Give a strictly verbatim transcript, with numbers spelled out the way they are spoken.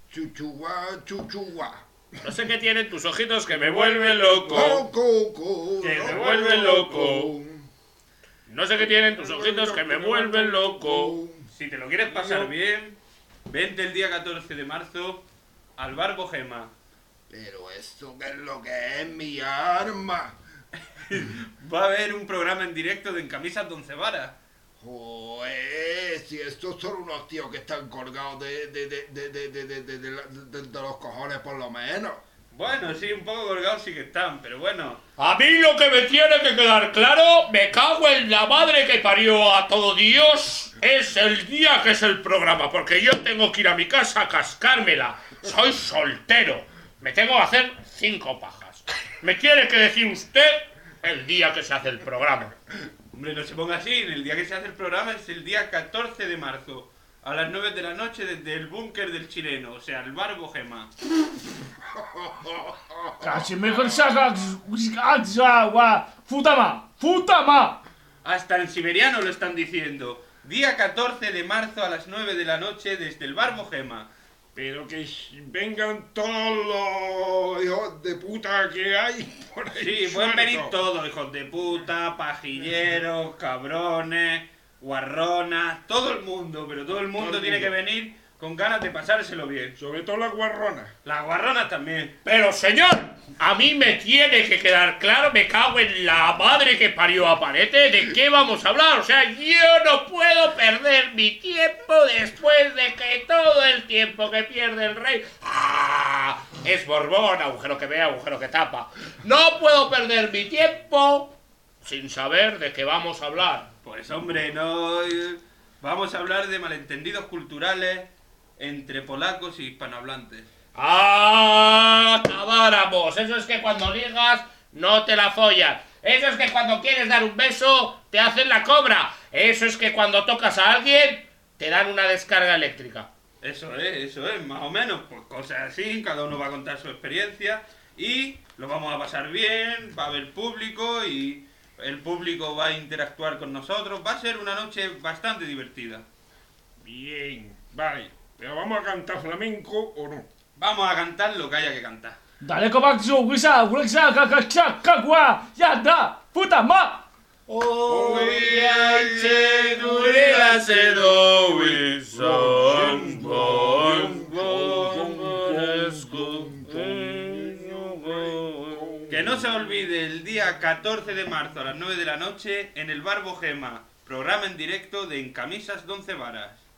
Chuchuá, chuchuá. No sé qué tienen tus ojitos que me vuelven loco. Loco, Que me vuelven loco. No sé qué tienen tus ojitos que me vuelven loco. Si te lo quieres pasar bien, vente el día catorce de marzo al Bar Bogema. Pero esto qué es lo que es mi arma. Va a haber un programa en directo de En Camisas de Once Varas. Joder, si estos son unos tíos que están colgados de, de, de, de, de, de, de, de, de, de, de los cojones por lo menos. Bueno, sí, un poco colgados sí que están, pero bueno. A mí lo que me tiene que quedar claro, me cago en la madre que parió a todo Dios, es el día que es el programa, porque yo tengo que ir a mi casa a cascármela. Soy soltero, me tengo que hacer cinco pajas. Me tiene que decir usted el día que se hace el programa. Hombre, no se ponga así, el día que se hace el programa es el día catorce de marzo, a las nueve de la noche desde el búnker del chileno, o sea, el Bar Bogema. Hasta en siberiano lo están diciendo. Día catorce de marzo a las nueve de la noche desde el Bar Bogema. Pero que vengan todos los hijos de puta que hay por ahí. Sí, pueden venir todos, hijos de puta, pajilleros, cabrones, guarronas, todo el mundo, pero todo el mundo Todo el tiene mundo. que venir con ganas de pasárselo bien. Sobre todo las guarronas. Las guarronas también. Pero señor, a mí me tiene que quedar claro, me cago en la madre que parió a Parete, ¿de qué vamos a hablar? O sea, yo no puedo perder mi tiempo después de que todo el tiempo que pierde el rey... ¡Ah! Es Borbón, agujero que ve, agujero que tapa. No puedo perder mi tiempo sin saber de qué vamos a hablar. Pues hombre, no... eh, Vamos a hablar de malentendidos culturales entre polacos y hispanohablantes. ¡Ah! Acabáramos. Eso es que cuando ligas no te la follas. Eso es que cuando quieres dar un beso te hacen la cobra. Eso es que cuando tocas a alguien te dan una descarga eléctrica. Eso es, eso es, más o menos, pues cosas así, cada uno va a contar su experiencia y lo vamos a pasar bien, va a haber público y el público va a interactuar con nosotros, va a ser una noche bastante divertida. Bien, vale. Pero vamos a cantar flamenco o no. Vamos a cantar lo que haya que cantar. Daleko bakzu guisa, gureksa, kakaksa, kakua, ya da, puta ma! Que no se olvide el día catorce de marzo a las nueve de la noche en el Bar Bogema, programa en directo de En Camisas de Once Varas.